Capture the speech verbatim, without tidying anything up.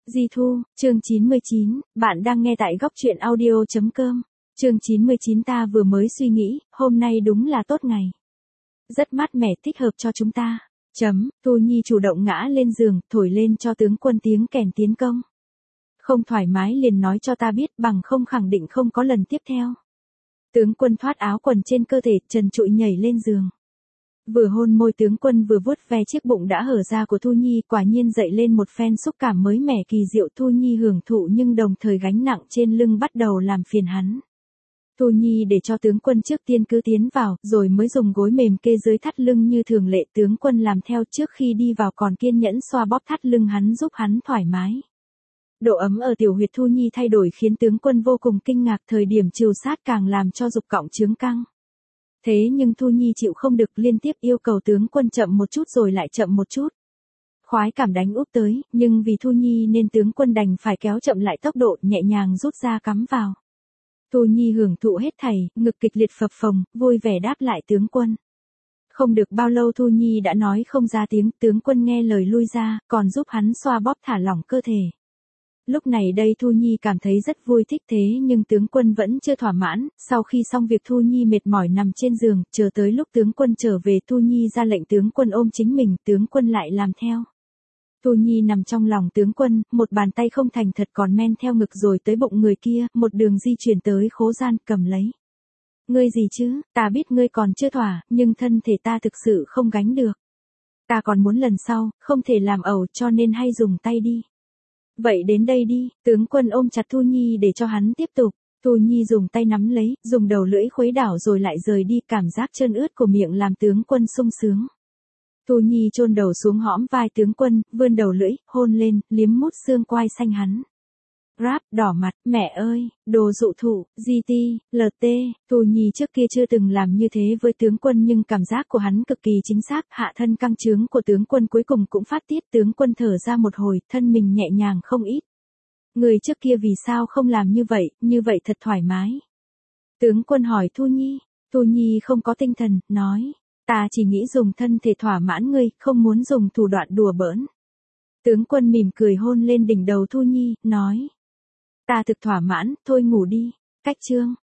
Di Thu, chương chín mươi chín, bạn đang nghe tại góc truyện audio chấm com. Chương chín mươi chín ta vừa mới suy nghĩ, hôm nay đúng là tốt ngày. Rất mát mẻ thích hợp cho chúng ta. Chấm, Thu Nhi chủ động ngã lên giường, thổi lên cho tướng quân tiếng kèn tiến công. Không thoải mái liền nói cho ta biết, bằng không khẳng định không có lần tiếp theo. Tướng quân thoát áo quần trên cơ thể, trần trụi nhảy lên giường. Vừa hôn môi tướng quân vừa vuốt ve chiếc bụng đã hở ra của Thu Nhi, quả nhiên dậy lên một phen xúc cảm mới mẻ kỳ diệu. Thu Nhi hưởng thụ nhưng đồng thời gánh nặng trên lưng bắt đầu làm phiền hắn. Thu Nhi để cho tướng quân trước tiên cứ tiến vào, rồi mới dùng gối mềm kê dưới thắt lưng như thường lệ. Tướng quân làm theo, trước khi đi vào còn kiên nhẫn xoa bóp thắt lưng hắn giúp hắn thoải mái. Độ ấm ở tiểu huyệt Thu Nhi thay đổi khiến tướng quân vô cùng kinh ngạc, thời điểm trìu sát càng làm cho dục cọng chướng căng. Thế nhưng Thu Nhi chịu không được, liên tiếp yêu cầu tướng quân chậm một chút rồi lại chậm một chút. Khoái cảm đánh úp tới, nhưng vì Thu Nhi nên tướng quân đành phải kéo chậm lại tốc độ, nhẹ nhàng rút ra cắm vào. Thu Nhi hưởng thụ hết thảy, ngực kịch liệt phập phồng, vui vẻ đáp lại tướng quân. Không được bao lâu Thu Nhi đã nói không ra tiếng, tướng quân nghe lời lui ra, còn giúp hắn xoa bóp thả lỏng cơ thể. Lúc này đây Thu Nhi cảm thấy rất vui thích, thế nhưng tướng quân vẫn chưa thỏa mãn. Sau khi xong việc Thu Nhi mệt mỏi nằm trên giường, chờ tới lúc tướng quân trở về Thu Nhi ra lệnh tướng quân ôm chính mình, tướng quân lại làm theo. Thu Nhi nằm trong lòng tướng quân, một bàn tay không thành thật còn men theo ngực rồi tới bụng người kia, một đường di chuyển tới khố gian, cầm lấy. Ngươi gì chứ, ta biết ngươi còn chưa thỏa, nhưng thân thể ta thực sự không gánh được. Ta còn muốn lần sau, không thể làm ẩu cho nên hay dùng tay đi. Vậy đến đây đi, tướng quân ôm chặt Thu Nhi để cho hắn tiếp tục. Thu Nhi dùng tay nắm lấy, dùng đầu lưỡi khuấy đảo rồi lại rời đi, cảm giác trơn ướt của miệng làm tướng quân sung sướng. Thu Nhi chôn đầu xuống hõm vai tướng quân, vươn đầu lưỡi, hôn lên, liếm mút xương quai xanh hắn. Rap, đỏ mặt, mẹ ơi, đồ dụ thụ, giê tê, lờ tê, Thu Nhi trước kia chưa từng làm như thế với tướng quân nhưng cảm giác của hắn cực kỳ chính xác, hạ thân căng trướng của tướng quân cuối cùng cũng phát tiết, tướng quân thở ra một hồi, thân mình nhẹ nhàng không ít. Người trước kia vì sao không làm như vậy, như vậy thật thoải mái. Tướng quân hỏi Thu Nhi, Thu Nhi không có tinh thần, nói, ta chỉ nghĩ dùng thân thể thỏa mãn ngươi, không muốn dùng thủ đoạn đùa bỡn. Tướng quân mỉm cười hôn lên đỉnh đầu Thu Nhi, nói. Ta thực thỏa mãn, thôi ngủ đi. Cách chương.